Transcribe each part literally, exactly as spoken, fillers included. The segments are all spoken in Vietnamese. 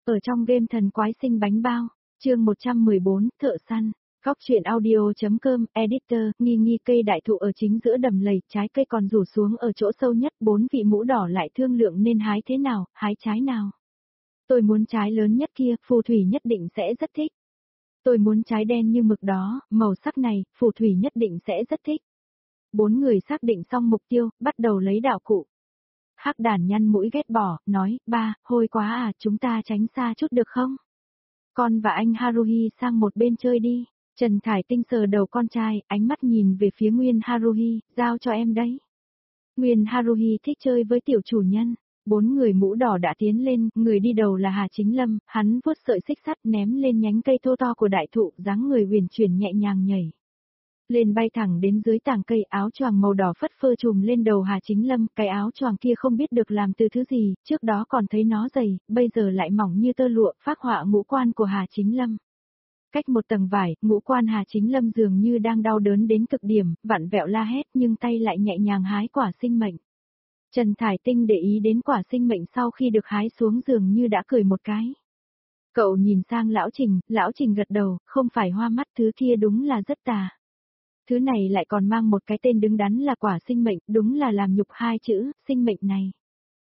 Ở trong game thần quái sinh bánh bao, chương một trăm mười bốn, thợ săn, góc truyện audio.com, editor, nghi nghi cây đại thụ ở chính giữa đầm lầy, trái cây còn rủ xuống ở chỗ sâu nhất, bốn vị mũ đỏ lại thương lượng nên hái thế nào, hái trái nào. Tôi muốn trái lớn nhất kia, phù thủy nhất định sẽ rất thích. Tôi muốn trái đen như mực đó, màu sắc này, phù thủy nhất định sẽ rất thích. Bốn người xác định xong mục tiêu, bắt đầu lấy đạo cụ. Hắc đàn nhăn mũi ghét bỏ, nói, ba, hôi quá à, chúng ta tránh xa chút được không? Con và anh Haruhi sang một bên chơi đi. Trần Thải Tinh sờ đầu con trai, ánh mắt nhìn về phía Nguyên Haruhi, giao cho em đấy. Nguyên Haruhi thích chơi với tiểu chủ nhân. Bốn người mũ đỏ đã tiến lên, người đi đầu là Hà Chính Lâm, hắn vuốt sợi xích sắt ném lên nhánh cây thô to của đại thụ, dáng người huyền chuyển nhẹ nhàng nhảy lên bay thẳng đến dưới tàng cây, áo choàng màu đỏ phất phơ trùm lên đầu Hà Chính Lâm, cái áo choàng kia không biết được làm từ thứ gì, trước đó còn thấy nó dày, bây giờ lại mỏng như tơ lụa, phác họa ngũ quan của Hà Chính Lâm. Cách một tầng vải, ngũ quan Hà Chính Lâm dường như đang đau đớn đến cực điểm, vặn vẹo la hét nhưng tay lại nhẹ nhàng hái quả sinh mệnh. Trần Thải Tinh để ý đến quả sinh mệnh sau khi được hái xuống dường như đã cười một cái. Cậu nhìn sang lão Trình, lão Trình gật đầu, không phải hoa mắt, thứ kia đúng là rất tà. Thứ này lại còn mang một cái tên đứng đắn là quả sinh mệnh, đúng là làm nhục hai chữ, sinh mệnh này.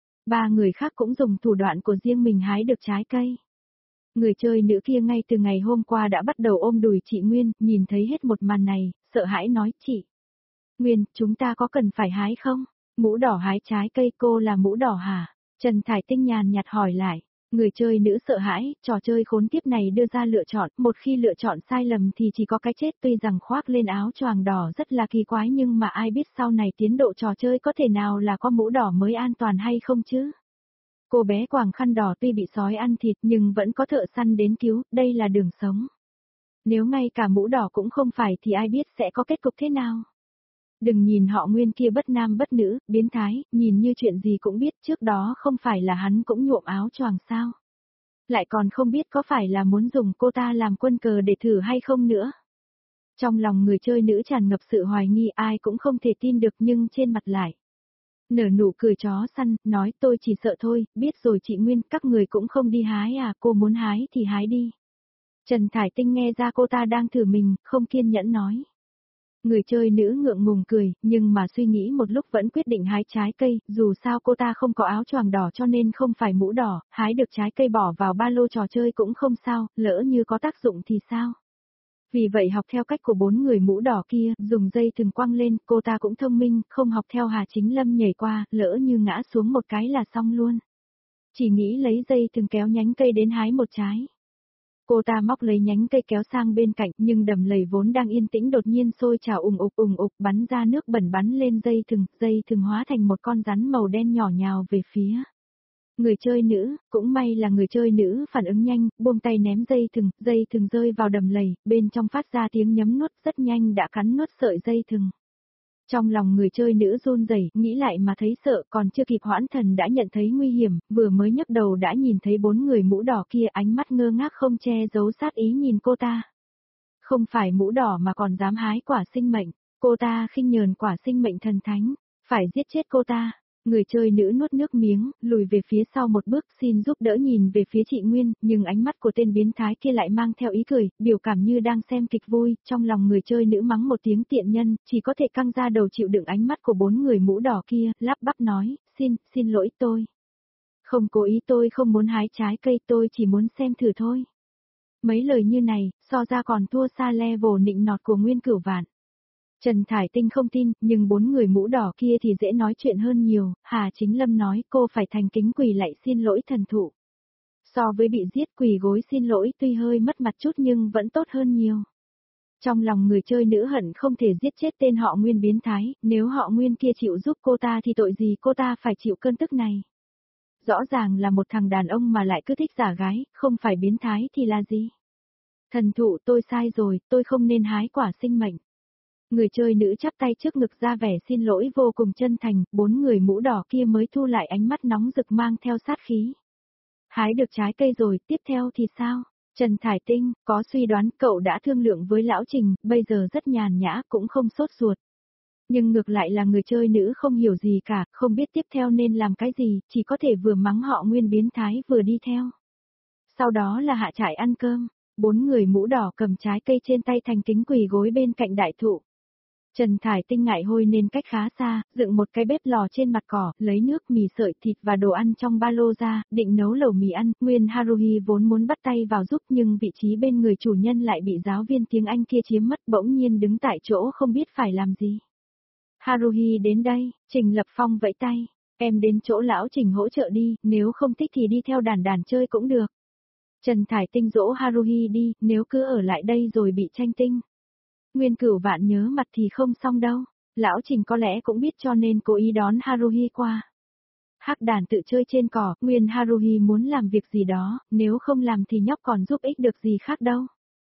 Ba người khác cũng dùng thủ đoạn của riêng mình hái được trái cây. Người chơi nữ kia ngay từ ngày hôm qua đã bắt đầu ôm đùi chị Nguyên, nhìn thấy hết một màn này, sợ hãi nói, chị Nguyên, chúng ta có cần phải hái không? Mũ đỏ hái trái cây, cô là mũ đỏ hả? Trần Thải Tinh nhàn nhạt hỏi lại. Người chơi nữ sợ hãi, trò chơi khốn kiếp này đưa ra lựa chọn, một khi lựa chọn sai lầm thì chỉ có cái chết, tuy rằng khoác lên áo choàng đỏ rất là kỳ quái nhưng mà ai biết sau này tiến độ trò chơi có thể nào là có mũ đỏ mới an toàn hay không chứ? Cô bé quàng khăn đỏ tuy bị sói ăn thịt nhưng vẫn có thợ săn đến cứu, đây là đường sống. Nếu ngay cả mũ đỏ cũng không phải thì ai biết sẽ có kết cục thế nào? Đừng nhìn họ Nguyên kia bất nam bất nữ, biến thái, nhìn như chuyện gì cũng biết, trước đó không phải là hắn cũng nhuộm áo choàng sao. Lại còn không biết có phải là muốn dùng cô ta làm quân cờ để thử hay không nữa. Trong lòng người chơi nữ tràn ngập sự hoài nghi, ai cũng không thể tin được nhưng trên mặt lại nở nụ cười chó săn, nói tôi chỉ sợ thôi, biết rồi chị Nguyên, các người cũng không đi hái à, cô muốn hái thì hái đi. Trần Thải Tinh nghe ra cô ta đang thử mình, không kiên nhẫn nói. Người chơi nữ ngượng ngùng cười, nhưng mà suy nghĩ một lúc vẫn quyết định hái trái cây, dù sao cô ta không có áo choàng đỏ cho nên không phải mũ đỏ, hái được trái cây bỏ vào ba lô trò chơi cũng không sao, lỡ như có tác dụng thì sao? Vì vậy học theo cách của bốn người mũ đỏ kia, dùng dây thừng quăng lên, cô ta cũng thông minh, không học theo Hà Chính Lâm nhảy qua, lỡ như ngã xuống một cái là xong luôn. Chỉ nghĩ lấy dây thừng kéo nhánh cây đến hái một trái. Cô ta móc lấy nhánh cây kéo sang bên cạnh, nhưng đầm lầy vốn đang yên tĩnh đột nhiên sôi trào ùng ục ùng ục, bắn ra nước bẩn bắn lên dây thừng, dây thừng hóa thành một con rắn màu đen nhỏ nhào về phía người chơi nữ. Cũng may là người chơi nữ phản ứng nhanh, buông tay ném dây thừng, dây thừng rơi vào đầm lầy, bên trong phát ra tiếng nhấm nuốt, rất nhanh đã cắn nuốt sợi dây thừng. Trong lòng người chơi nữ run rẩy, nghĩ lại mà thấy sợ, còn chưa kịp hoãn thần đã nhận thấy nguy hiểm, vừa mới nhấc đầu đã nhìn thấy bốn người mũ đỏ kia, ánh mắt ngơ ngác không che giấu sát ý nhìn cô ta. Không phải mũ đỏ mà còn dám hái quả sinh mệnh, cô ta khinh nhờn quả sinh mệnh thần thánh, phải giết chết cô ta. Người chơi nữ nuốt nước miếng, lùi về phía sau một bước, xin giúp đỡ nhìn về phía chị Nguyên, nhưng ánh mắt của tên biến thái kia lại mang theo ý cười, biểu cảm như đang xem kịch vui, trong lòng người chơi nữ mắng một tiếng tiện nhân, chỉ có thể căng ra đầu chịu đựng ánh mắt của bốn người mũ đỏ kia, lắp bắp nói, xin, xin lỗi tôi. Không cố ý, tôi không muốn hái trái cây, tôi chỉ muốn xem thử thôi. Mấy lời như này, so ra còn thua xa level nịnh nọt của Nguyên Cửu Vạn. Trần Thải Tinh không tin, nhưng bốn người mũ đỏ kia thì dễ nói chuyện hơn nhiều, Hà Chính Lâm nói cô phải thành kính quỳ lạy xin lỗi thần thụ. So với bị giết, quỳ gối xin lỗi tuy hơi mất mặt chút nhưng vẫn tốt hơn nhiều. Trong lòng người chơi nữ hận không thể giết chết tên họ Nguyên biến thái, nếu họ Nguyên kia chịu giúp cô ta thì tội gì cô ta phải chịu cơn tức này. Rõ ràng là một thằng đàn ông mà lại cứ thích giả gái, không phải biến thái thì là gì? Thần thụ, tôi sai rồi, tôi không nên hái quả sinh mệnh. Người chơi nữ chắp tay trước ngực ra vẻ xin lỗi vô cùng chân thành, bốn người mũ đỏ kia mới thu lại ánh mắt nóng rực mang theo sát khí. Hái được trái cây rồi, tiếp theo thì sao? Trần Thải Tinh, có suy đoán cậu đã thương lượng với lão Trình, bây giờ rất nhàn nhã cũng không sốt ruột. Nhưng ngược lại là người chơi nữ không hiểu gì cả, không biết tiếp theo nên làm cái gì, chỉ có thể vừa mắng họ Nguyên biến thái vừa đi theo. Sau đó là hạ trại ăn cơm, bốn người mũ đỏ cầm trái cây trên tay thành kính quỳ gối bên cạnh đại thụ. Trần Thải Tinh ngại hôi nên cách khá xa, dựng một cái bếp lò trên mặt cỏ, lấy nước, mì sợi, thịt và đồ ăn trong ba lô ra, định nấu lẩu mì ăn. Nguyên Haruhi vốn muốn bắt tay vào giúp nhưng vị trí bên người chủ nhân lại bị giáo viên tiếng Anh kia chiếm mất, bỗng nhiên đứng tại chỗ không biết phải làm gì. Haruhi đến đây, Trình Lập Phong vẫy tay, em đến chỗ lão Trình hỗ trợ đi, nếu không thích thì đi theo đàn đàn chơi cũng được. Trần Thải Tinh dỗ Haruhi đi, nếu cứ ở lại đây rồi bị tranh tinh. Nguyên Cửu Vạn nhớ mặt thì không xong đâu, lão Trình có lẽ cũng biết cho nên cố ý đón Haruhi qua. Hắc đàn tự chơi trên cỏ, Nguyên Haruhi muốn làm việc gì đó, nếu không làm thì nhóc còn giúp ích được gì khác đâu.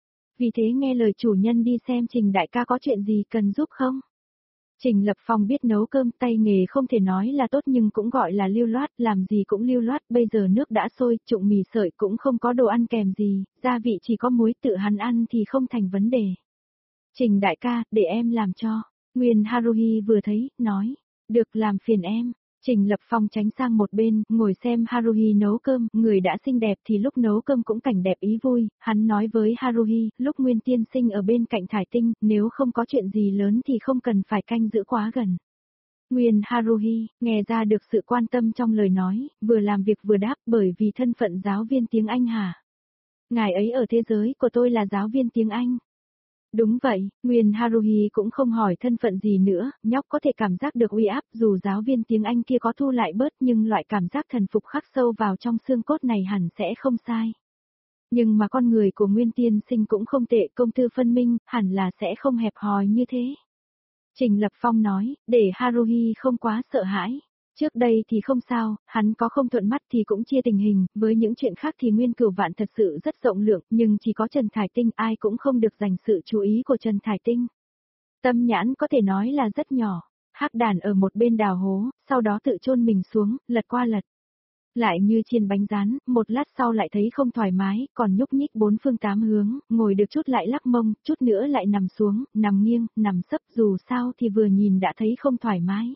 Vì thế nghe lời chủ nhân đi xem Trình đại ca có chuyện gì cần giúp không. Trình Lập Phong biết nấu cơm, tay nghề không thể nói là tốt nhưng cũng gọi là lưu loát, làm gì cũng lưu loát, bây giờ nước đã sôi, trụng mì sợi cũng không có đồ ăn kèm gì, gia vị chỉ có muối, tự hắn ăn thì không thành vấn đề. Trình đại ca, để em làm cho. Nguyên Haruhi vừa thấy, nói, được, làm phiền em. Trình Lập Phong tránh sang một bên, ngồi xem Haruhi nấu cơm, người đã xinh đẹp thì lúc nấu cơm cũng cảnh đẹp ý vui, hắn nói với Haruhi, lúc Nguyên tiên sinh ở bên cạnh Thải Tinh, nếu không có chuyện gì lớn thì không cần phải canh giữ quá gần. Nguyên Haruhi, nghe ra được sự quan tâm trong lời nói, vừa làm việc vừa đáp, bởi vì thân phận giáo viên tiếng Anh hả? Ngài ấy ở thế giới của tôi là giáo viên tiếng Anh. Đúng vậy, Nguyên Haruhi cũng không hỏi thân phận gì nữa, nhóc có thể cảm giác được uy áp dù giáo viên tiếng Anh kia có thu lại bớt nhưng loại cảm giác thần phục khắc sâu vào trong xương cốt này hẳn sẽ không sai. Nhưng mà con người của Nguyên tiên sinh cũng không tệ, công tư phân minh, hẳn là sẽ không hẹp hòi như thế. Trình Lập Phong nói, để Haruhi không quá sợ hãi. Trước đây thì không sao, hắn có không thuận mắt thì cũng chia tình hình, với những chuyện khác thì Nguyên Cửu Vạn thật sự rất rộng lượng, nhưng chỉ có Trần Thải Tinh ai cũng không được dành sự chú ý của Trần Thải Tinh. Tâm nhãn có thể nói là rất nhỏ, Hắc đàn ở một bên đào hố, sau đó tự chôn mình xuống, lật qua lật. Lại như chiên bánh rán, một lát sau lại thấy không thoải mái, còn nhúc nhích bốn phương tám hướng, ngồi được chút lại lắc mông, chút nữa lại nằm xuống, nằm nghiêng, nằm sấp, dù sao thì vừa nhìn đã thấy không thoải mái.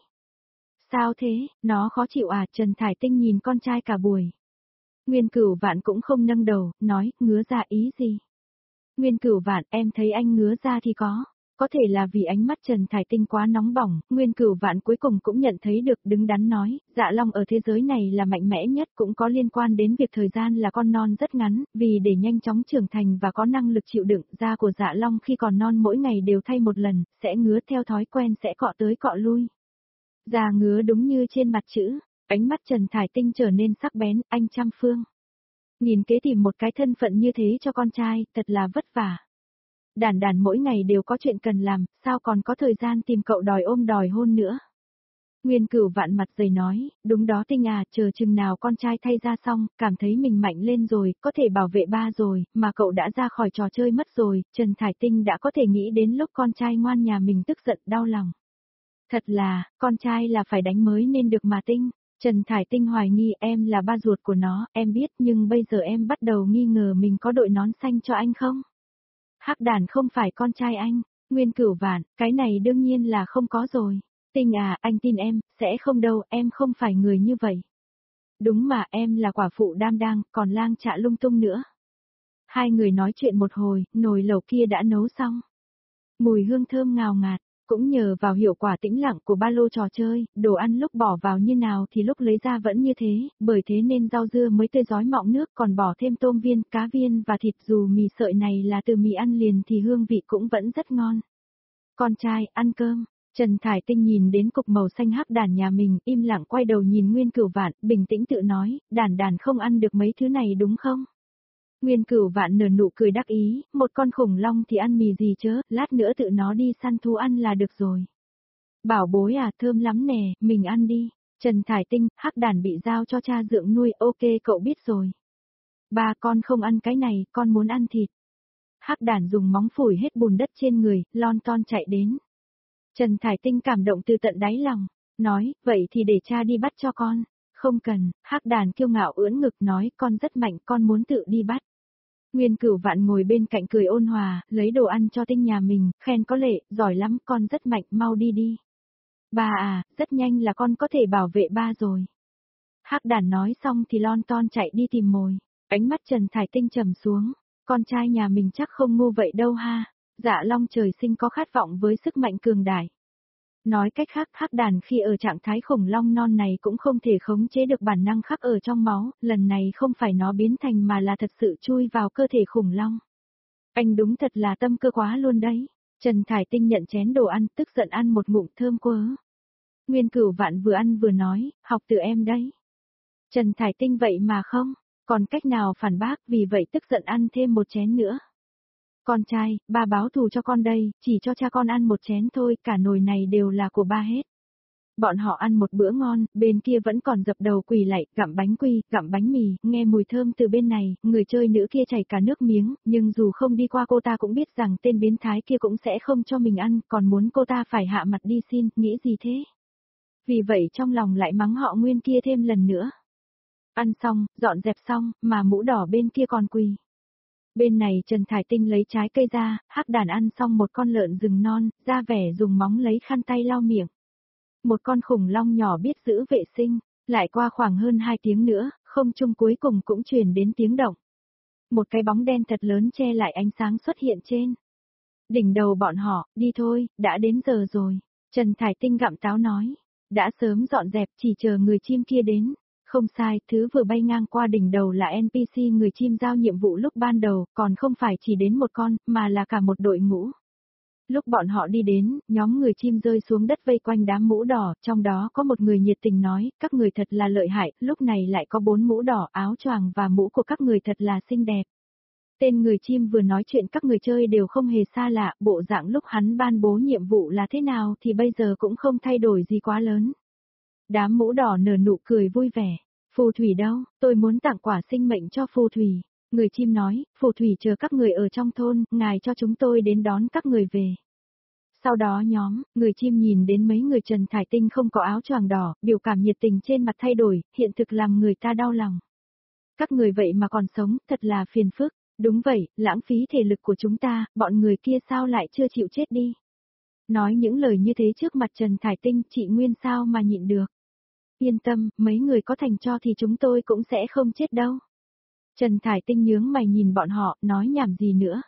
Sao thế, nó khó chịu à? Trần Thải Tinh nhìn con trai cả buổi. Nguyên Cửu Vạn cũng không nâng đầu, nói, ngứa ra ý gì? Nguyên Cửu Vạn, em thấy anh ngứa ra thì có. Có thể là vì ánh mắt Trần Thải Tinh quá nóng bỏng, Nguyên Cửu Vạn cuối cùng cũng nhận thấy được, đứng đắn nói, Dạ Long ở thế giới này là mạnh mẽ nhất, cũng có liên quan đến việc thời gian là con non rất ngắn, vì để nhanh chóng trưởng thành và có năng lực chịu đựng, da của Dạ Long khi còn non mỗi ngày đều thay một lần, sẽ ngứa theo thói quen sẽ cọ tới cọ lui. Da ngứa đúng như trên mặt chữ, ánh mắt Trần Thải Tinh trở nên sắc bén, anh Trăm Phương. Nhìn kế tìm một cái thân phận như thế cho con trai, thật là vất vả. Đàn đàn mỗi ngày đều có chuyện cần làm, sao còn có thời gian tìm cậu đòi ôm đòi hôn nữa. Nguyên Cửu Vạn mặt dày nói, đúng đó Tinh à, chờ chừng nào con trai thay ra xong, cảm thấy mình mạnh lên rồi, có thể bảo vệ ba rồi, mà cậu đã ra khỏi trò chơi mất rồi, Trần Thải Tinh đã có thể nghĩ đến lúc con trai ngoan nhà mình tức giận đau lòng. Thật là, con trai là phải đánh mới nên được mà Tinh. Trần Thải Tinh hoài nghi em là ba ruột của nó, em biết nhưng bây giờ em bắt đầu nghi ngờ mình có đội nón xanh cho anh không? Hắc đàn không phải con trai anh, Nguyên Cửu Vạn, cái này đương nhiên là không có rồi. Tinh à, anh tin em, sẽ không đâu, em không phải người như vậy. Đúng mà em là quả phụ đam đang, còn lang chạ lung tung nữa. Hai người nói chuyện một hồi, nồi lẩu kia đã nấu xong. Mùi hương thơm ngào ngạt. Cũng nhờ vào hiệu quả tĩnh lặng của ba lô trò chơi, đồ ăn lúc bỏ vào như nào thì lúc lấy ra vẫn như thế, bởi thế nên rau dưa mới tươi rói mọng nước còn bỏ thêm tôm viên, cá viên và thịt dù mì sợi này là từ mì ăn liền thì hương vị cũng vẫn rất ngon. Con trai, ăn cơm. Trần Thải Tinh nhìn đến cục màu xanh hắc đàn nhà mình, im lặng quay đầu nhìn Nguyên Cửu Vạn, bình tĩnh tự nói, đàn đàn không ăn được mấy thứ này đúng không? Nguyên Cửu Vạn nở nụ cười đắc ý, một con khủng long thì ăn mì gì chớ, lát nữa tự nó đi săn thú ăn là được rồi. Bảo bối à, thơm lắm nè, mình ăn đi. Trần Thải Tinh, hắc đàn bị giao cho cha dưỡng nuôi, ok cậu biết rồi. Ba con không ăn cái này, con muốn ăn thịt. Hắc đàn dùng móng phủi hết bùn đất trên người, lon ton chạy đến. Trần Thải Tinh cảm động từ tận đáy lòng, nói, vậy thì để cha đi bắt cho con. Không cần, hắc đàn kiêu ngạo ưỡn ngực nói, con rất mạnh, con muốn tự đi bắt. Nguyên Cửu Vạn ngồi bên cạnh cười ôn hòa, lấy đồ ăn cho Tinh nhà mình, khen có lệ, giỏi lắm, con rất mạnh, mau đi đi. Ba à, rất nhanh là con có thể bảo vệ ba rồi. Hắc đàn nói xong thì lon ton chạy đi tìm mồi. Ánh mắt Trần Thải Tinh trầm xuống, con trai nhà mình chắc không ngu vậy đâu ha. Dạ Long trời sinh có khát vọng với sức mạnh cường đại. Nói cách khác, hắc đàn khi ở trạng thái khủng long non này cũng không thể khống chế được bản năng khắc ở trong máu, lần này không phải nó biến thành mà là thật sự chui vào cơ thể khủng long. Anh đúng thật là tâm cơ quá luôn đấy. Trần Thải Tinh nhận chén đồ ăn, tức giận ăn một ngụm thơm quớ. Nguyên Cửu Vạn vừa ăn vừa nói, học từ em đấy. Trần Thải Tinh vậy mà không, còn cách nào phản bác, vì vậy tức giận ăn thêm một chén nữa. Con trai, ba báo thù cho con đây, chỉ cho cha con ăn một chén thôi, cả nồi này đều là của ba hết. Bọn họ ăn một bữa ngon, bên kia vẫn còn dập đầu quỳ lạy, gặm bánh quy, gặm bánh mì, nghe mùi thơm từ bên này, người chơi nữ kia chảy cả nước miếng, nhưng dù không đi qua cô ta cũng biết rằng tên biến thái kia cũng sẽ không cho mình ăn, còn muốn cô ta phải hạ mặt đi xin, nghĩ gì thế? Vì vậy trong lòng lại mắng họ Nguyên kia thêm lần nữa. Ăn xong, dọn dẹp xong, mà mũ đỏ bên kia còn quỳ. Bên này Trần Thải Tinh lấy trái cây ra, hắc đàn ăn xong một con lợn rừng non, ra vẻ dùng móng lấy khăn tay lau miệng. Một con khủng long nhỏ biết giữ vệ sinh, lại qua khoảng hơn hai tiếng nữa, không trung cuối cùng cũng truyền đến tiếng động. Một cái bóng đen thật lớn che lại ánh sáng xuất hiện trên đỉnh đầu bọn họ, đi thôi, đã đến giờ rồi. Trần Thải Tinh gặm táo nói, đã sớm dọn dẹp chỉ chờ người chim kia đến. Không sai, thứ vừa bay ngang qua đỉnh đầu là en pê xê người chim giao nhiệm vụ lúc ban đầu, còn không phải chỉ đến một con, mà là cả một đội ngũ. Lúc bọn họ đi đến, nhóm người chim rơi xuống đất vây quanh đám mũ đỏ, trong đó có một người nhiệt tình nói, các người thật là lợi hại, lúc này lại có bốn mũ đỏ, áo choàng và mũ của các người thật là xinh đẹp. Tên người chim vừa nói chuyện các người chơi đều không hề xa lạ, bộ dạng lúc hắn ban bố nhiệm vụ là thế nào thì bây giờ cũng không thay đổi gì quá lớn. Đám mũ đỏ nở nụ cười vui vẻ. Phù thủy đâu, tôi muốn tặng quả sinh mệnh cho phù thủy. Người chim nói, phù thủy chờ các người ở trong thôn, ngài cho chúng tôi đến đón các người về. Sau đó nhóm, người chim nhìn đến mấy người Trần Thải Tinh không có áo choàng đỏ, biểu cảm nhiệt tình trên mặt thay đổi, hiện thực làm người ta đau lòng. Các người vậy mà còn sống, thật là phiền phức. Đúng vậy, lãng phí thể lực của chúng ta, bọn người kia sao lại chưa chịu chết đi. Nói những lời như thế trước mặt Trần Thải Tinh, chị Nguyên sao mà nhịn được. Yên tâm, mấy người có thành cho thì chúng tôi cũng sẽ không chết đâu. Trần Thải Tinh nhướng mày nhìn bọn họ, nói nhảm gì nữa.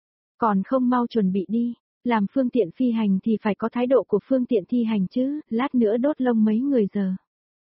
Còn không mau chuẩn bị đi, làm phương tiện phi hành thì phải có thái độ của phương tiện thi hành chứ, lát nữa đốt lông mấy người giờ.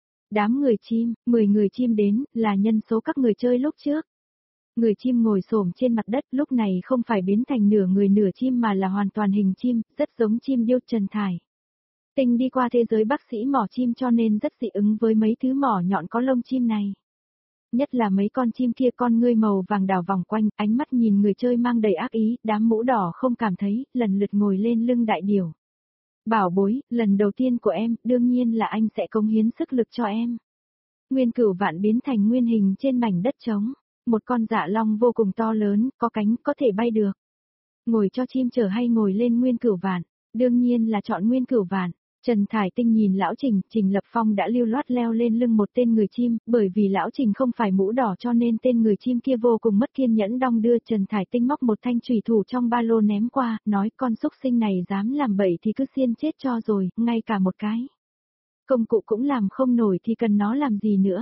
Đám người chim, mười người chim đến, là nhân số các người chơi lúc trước. Người chim ngồi xổm trên mặt đất lúc này không phải biến thành nửa người nửa chim mà là hoàn toàn hình chim, rất giống chim điêu Trần Thải. Tinh đi qua thế giới bác sĩ mỏ chim cho nên rất dị ứng với mấy thứ mỏ nhọn có lông chim này. Nhất là mấy con chim kia con ngươi màu vàng đảo vòng quanh, ánh mắt nhìn người chơi mang đầy ác ý, đám mũ đỏ không cảm thấy, lần lượt ngồi lên lưng đại điểu. Bảo bối, lần đầu tiên của em, đương nhiên là anh sẽ cống hiến sức lực cho em. Nguyên Cửu Vạn biến thành nguyên hình trên mảnh đất trống, một con dạ long vô cùng to lớn, có cánh, có thể bay được. Ngồi cho chim chở hay ngồi lên Nguyên Cửu Vạn, đương nhiên là chọn Nguyên Cửu Vạn. Trần Thải Tinh nhìn lão Trình, Trình Lập Phong đã lưu loát leo lên lưng một tên người chim, bởi vì lão Trình không phải mũ đỏ cho nên tên người chim kia vô cùng mất kiên nhẫn đong đưa. Trần Thải Tinh móc một thanh chùy thủ trong ba lô ném qua, nói con xúc sinh này dám làm bậy thì cứ xiên chết cho rồi, ngay cả một cái. Công cụ cũng làm không nổi thì cần nó làm gì nữa.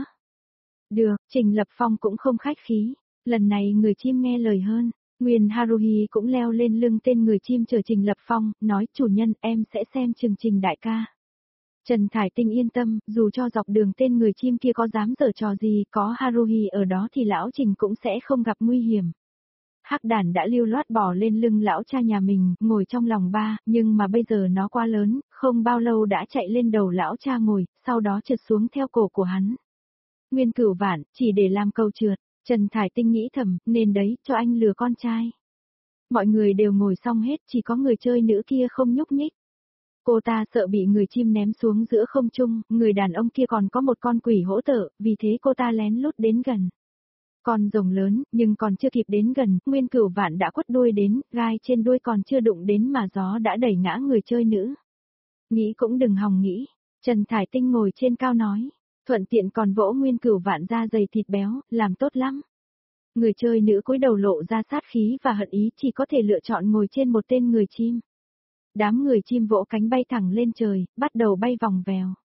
Được, Trình Lập Phong cũng không khách khí, lần này người chim nghe lời hơn. Nguyên Haruhi cũng leo lên lưng tên người chim chờ Trình Lập Phong, nói chủ nhân em sẽ xem chừng Trình đại ca. Trần Thải Tinh yên tâm, dù cho dọc đường tên người chim kia có dám giở trò gì, có Haruhi ở đó thì lão Trình cũng sẽ không gặp nguy hiểm. Hắc đàn đã lưu loát bò lên lưng lão cha nhà mình, ngồi trong lòng ba, nhưng mà bây giờ nó quá lớn, không bao lâu đã chạy lên đầu lão cha ngồi, sau đó trượt xuống theo cổ của hắn. Nguyên Cửu Vạn, chỉ để làm câu trượt. Trần Thải Tinh nghĩ thầm, nên đấy, cho anh lừa con trai. Mọi người đều ngồi xong hết, chỉ có người chơi nữ kia không nhúc nhích. Cô ta sợ bị người chim ném xuống giữa không trung, người đàn ông kia còn có một con quỷ hỗ trợ, vì thế cô ta lén lút đến gần. Con rồng lớn, nhưng còn chưa kịp đến gần, Nguyên Cửu Vạn đã quất đuôi đến, gai trên đuôi còn chưa đụng đến mà gió đã đẩy ngã người chơi nữ. Nghĩ cũng đừng hòng nghĩ, Trần Thải Tinh ngồi trên cao nói. Thuận tiện còn vỗ Nguyên Cửu Vạn ra dày thịt béo, làm tốt lắm. Người chơi nữ cúi đầu lộ ra sát khí và hận ý chỉ có thể lựa chọn ngồi trên một tên người chim. Đám người chim vỗ cánh bay thẳng lên trời, bắt đầu bay vòng vèo.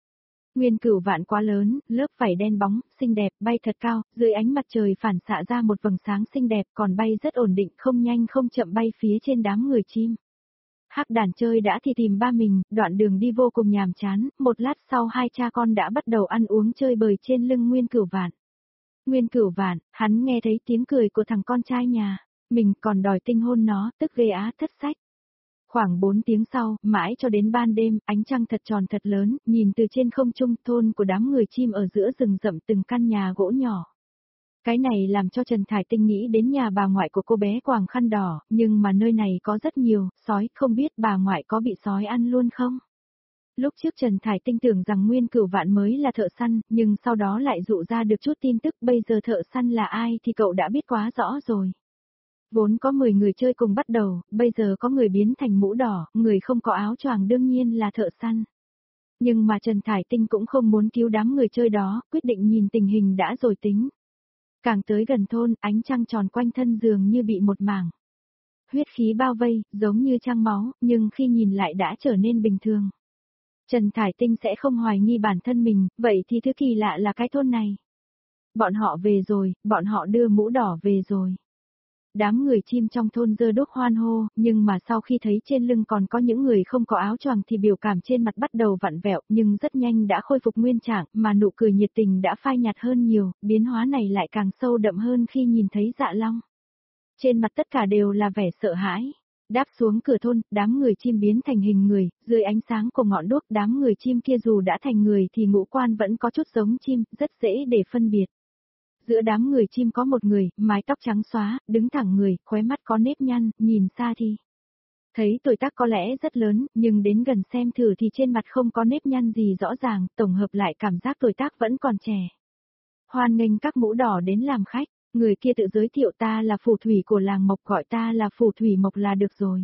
Nguyên Cửu Vạn quá lớn, lớp vảy đen bóng, xinh đẹp, bay thật cao, dưới ánh mặt trời phản xạ ra một vầng sáng xinh đẹp, còn bay rất ổn định, không nhanh không chậm bay phía trên đám người chim. Hắc đàn chơi đã thì tìm ba mình, đoạn đường đi vô cùng nhàm chán, một lát sau hai cha con đã bắt đầu ăn uống chơi bời trên lưng Nguyên Cửu Vạn. Nguyên Cửu Vạn, hắn nghe thấy tiếng cười của thằng con trai nhà, mình còn đòi tinh hôn nó, tức ghê á thất sách. Khoảng bốn tiếng sau, mãi cho đến ban đêm, ánh trăng thật tròn thật lớn, nhìn từ trên không trung thôn của đám người chim ở giữa rừng rậm từng căn nhà gỗ nhỏ. Cái này làm cho Trần Thải Tinh nghĩ đến nhà bà ngoại của cô bé quàng khăn đỏ, nhưng mà nơi này có rất nhiều, sói, không biết bà ngoại có bị sói ăn luôn không? Lúc trước Trần Thải Tinh tưởng rằng Nguyên Cửu Vạn mới là thợ săn, nhưng sau đó lại dụ ra được chút tin tức bây giờ thợ săn là ai thì cậu đã biết quá rõ rồi. Vốn có mười người chơi cùng bắt đầu, bây giờ có người biến thành mũ đỏ, người không có áo choàng đương nhiên là thợ săn. Nhưng mà Trần Thải Tinh cũng không muốn cứu đám người chơi đó, quyết định nhìn tình hình đã rồi tính. Càng tới gần thôn, ánh trăng tròn quanh thân dường như bị một mảng huyết khí bao vây, giống như trăng máu, nhưng khi nhìn lại đã trở nên bình thường. Trần Thải Tinh sẽ không hoài nghi bản thân mình, vậy thì thứ kỳ lạ là cái thôn này. Bọn họ về rồi, bọn họ đưa mũ đỏ về rồi. Đám người chim trong thôn dơ đốt hoan hô, nhưng mà sau khi thấy trên lưng còn có những người không có áo choàng thì biểu cảm trên mặt bắt đầu vặn vẹo, nhưng rất nhanh đã khôi phục nguyên trạng, mà nụ cười nhiệt tình đã phai nhạt hơn nhiều, biến hóa này lại càng sâu đậm hơn khi nhìn thấy Dạ Long. Trên mặt tất cả đều là vẻ sợ hãi. Đáp xuống cửa thôn, đám người chim biến thành hình người, dưới ánh sáng của ngọn đuốc đám người chim kia dù đã thành người thì ngũ quan vẫn có chút giống chim, rất dễ để phân biệt. Giữa đám người chim có một người, mái tóc trắng xóa, đứng thẳng người, khóe mắt có nếp nhăn, nhìn xa thì thấy tuổi tác có lẽ rất lớn, nhưng đến gần xem thử thì trên mặt không có nếp nhăn gì rõ ràng, tổng hợp lại cảm giác tuổi tác vẫn còn trẻ. Hoan nghênh các mũ đỏ đến làm khách, người kia tự giới thiệu ta là phù thủy của làng Mộc, gọi ta là phù thủy Mộc là được rồi.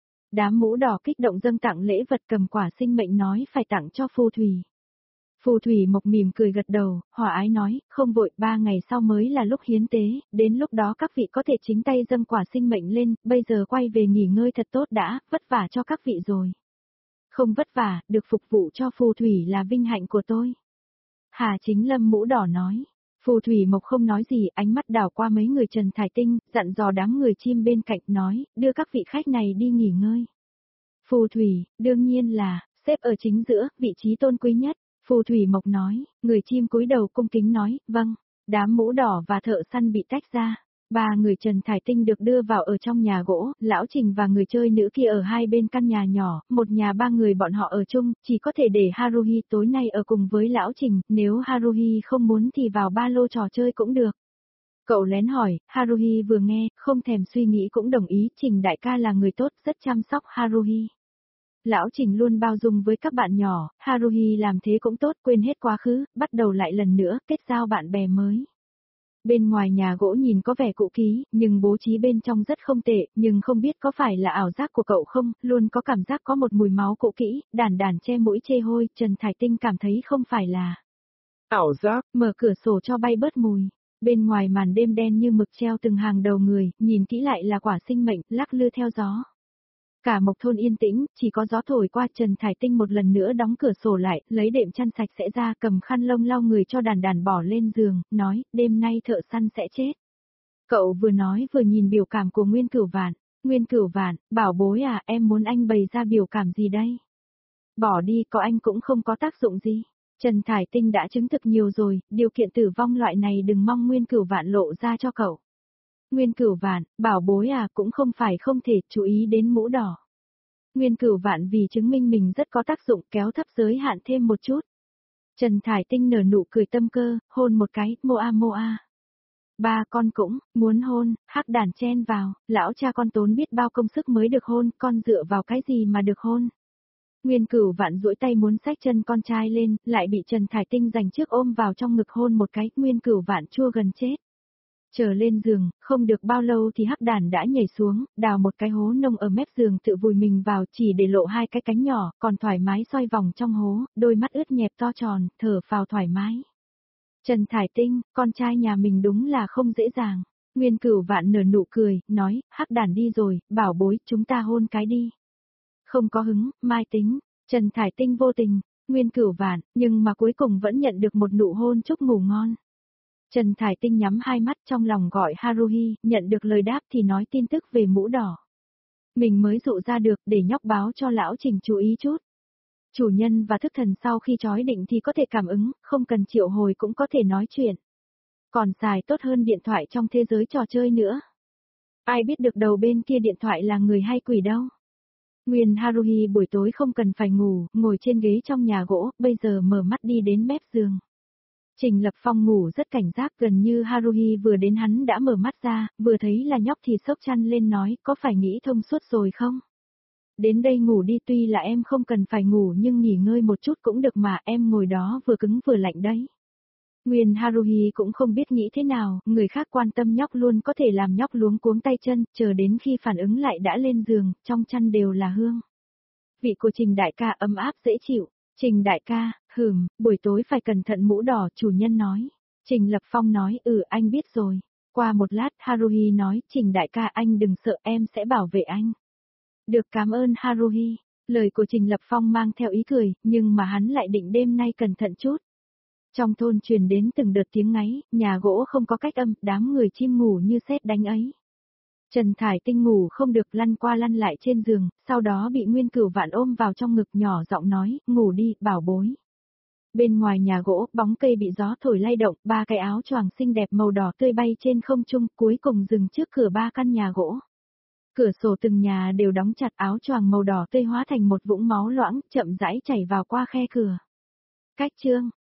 Đám mũ đỏ kích động dâng tặng lễ vật, cầm quả sinh mệnh nói phải tặng cho phù thủy. Phù thủy Mộc mỉm cười gật đầu, hòa ái nói, không vội, ba ngày sau mới là lúc hiến tế, đến lúc đó các vị có thể chính tay dâng quả sinh mệnh lên, bây giờ quay về nghỉ ngơi thật tốt đã, vất vả cho các vị rồi. Không vất vả, được phục vụ cho phù thủy là vinh hạnh của tôi. Hà Chính Lâm mũ đỏ nói. Phù thủy Mộc không nói gì, ánh mắt đảo qua mấy người Trần Thải Tinh, dặn dò đám người chim bên cạnh nói, đưa các vị khách này đi nghỉ ngơi. Phù thủy, đương nhiên là, xếp ở chính giữa, vị trí tôn quý nhất. Phù thủy Mộc nói, người chim cúi đầu cung kính nói, vâng. Đám mũ đỏ và thợ săn bị tách ra. Ba người Trần Thải Tinh được đưa vào ở trong nhà gỗ, Lão Trình và người chơi nữ kia ở hai bên căn nhà nhỏ, một nhà ba người bọn họ ở chung, chỉ có thể để Haruhi tối nay ở cùng với Lão Trình, nếu Haruhi không muốn thì vào ba lô trò chơi cũng được. Cậu lén hỏi, Haruhi vừa nghe, không thèm suy nghĩ cũng đồng ý, Trình đại ca là người tốt, rất chăm sóc Haruhi. Lão Trình luôn bao dung với các bạn nhỏ, Haruhi làm thế cũng tốt, quên hết quá khứ, bắt đầu lại lần nữa, kết giao bạn bè mới. Bên ngoài nhà gỗ nhìn có vẻ cũ kỹ, nhưng bố trí bên trong rất không tệ, nhưng không biết có phải là ảo giác của cậu không, luôn có cảm giác có một mùi máu cũ kỹ, đàn đàn che mũi chê hôi, Trần Thải Tinh cảm thấy không phải là ảo giác, mở cửa sổ cho bay bớt mùi. Bên ngoài màn đêm đen như mực treo từng hàng đầu người, nhìn kỹ lại là quả sinh mệnh, lắc lư theo gió. Cả Mộc thôn yên tĩnh, chỉ có gió thổi qua. Trần Thải Tinh một lần nữa đóng cửa sổ lại, lấy đệm chăn sạch sẽ ra, cầm khăn lông lau người cho đàn đàn bỏ lên giường, nói, đêm nay thợ săn sẽ chết. Cậu vừa nói vừa nhìn biểu cảm của Nguyên Cửu Vạn. Nguyên Cửu Vạn, bảo bối à, em muốn anh bày ra biểu cảm gì đây? Bỏ đi, có anh cũng không có tác dụng gì. Trần Thải Tinh đã chứng thực nhiều rồi, điều kiện tử vong loại này đừng mong Nguyên Cửu Vạn lộ ra cho cậu. Nguyên Cửu Vạn, bảo bối à, cũng không phải không thể, chú ý đến mũ đỏ. Nguyên Cửu Vạn vì chứng minh mình rất có tác dụng, kéo thấp giới hạn thêm một chút. Trần Thải Tinh nở nụ cười tâm cơ, hôn một cái, moa moa. Ba con cũng, muốn hôn, hắc đàn chen vào, lão cha con tốn biết bao công sức mới được hôn, con dựa vào cái gì mà được hôn. Nguyên Cửu Vạn duỗi tay muốn xách chân con trai lên, lại bị Trần Thải Tinh giành trước ôm vào trong ngực hôn một cái, Nguyên Cửu Vạn chua gần chết. Trở lên giường, không được bao lâu thì hắc đàn đã nhảy xuống, đào một cái hố nông ở mép giường tự vùi mình vào, chỉ để lộ hai cái cánh nhỏ, còn thoải mái xoay vòng trong hố, đôi mắt ướt nhẹp to tròn, thở phào thoải mái. Trần Thải Tinh, con trai nhà mình đúng là không dễ dàng. Nguyên Cửu Vạn nở nụ cười, nói, hắc đàn đi rồi, bảo bối, chúng ta hôn cái đi. Không có hứng, mai tính. Trần Thải Tinh vô tình. Nguyên Cửu Vạn, nhưng mà cuối cùng vẫn nhận được một nụ hôn chúc ngủ ngon. Trần Thải Tinh nhắm hai mắt trong lòng gọi Haruhi, nhận được lời đáp thì nói tin tức về mũ đỏ. Mình mới dụ ra được để nhóc báo cho lão Trình chú ý chút. Chủ nhân và thức thần sau khi trói định thì có thể cảm ứng, không cần triệu hồi cũng có thể nói chuyện. Còn xài tốt hơn điện thoại trong thế giới trò chơi nữa. Ai biết được đầu bên kia điện thoại là người hay quỷ đâu. Nguyên Haruhi buổi tối không cần phải ngủ, ngồi trên ghế trong nhà gỗ, bây giờ mở mắt đi đến mép giường. Trình Lập Phong ngủ rất cảnh giác, gần như Haruhi vừa đến hắn đã mở mắt ra, vừa thấy là nhóc thì sốc chăn lên nói, có phải nghĩ thông suốt rồi không? Đến đây ngủ đi, tuy là em không cần phải ngủ nhưng nghỉ ngơi một chút cũng được mà, em ngồi đó vừa cứng vừa lạnh đấy. Nguyên Haruhi cũng không biết nghĩ thế nào, người khác quan tâm nhóc luôn có thể làm nhóc luống cuống tay chân, chờ đến khi phản ứng lại đã lên giường, trong chăn đều là hương. Vị của Trình đại ca ấm áp dễ chịu. Trình đại ca, hừm, buổi tối phải cẩn thận mũ đỏ, chủ nhân nói. Trình Lập Phong nói, ừ anh biết rồi. Qua một lát Haruhi nói, Trình đại ca anh đừng sợ, em sẽ bảo vệ anh. Được, cảm ơn Haruhi. Lời của Trình Lập Phong mang theo ý cười, nhưng mà hắn lại định đêm nay cẩn thận chút. Trong thôn truyền đến từng đợt tiếng ngáy, nhà gỗ không có cách âm, đám người chim ngủ như sét đánh ấy. Trần Thải Tinh ngủ không được, lăn qua lăn lại trên giường, sau đó bị Nguyên Cửu Vạn ôm vào trong ngực, nhỏ giọng nói, ngủ đi, bảo bối. Bên ngoài nhà gỗ, bóng cây bị gió thổi lay động, ba cái áo choàng xinh đẹp màu đỏ tươi bay trên không trung, cuối cùng dừng trước cửa ba căn nhà gỗ. Cửa sổ từng nhà đều đóng chặt, áo choàng màu đỏ tươi hóa thành một vũng máu loãng, chậm rãi chảy vào qua khe cửa. Cách chương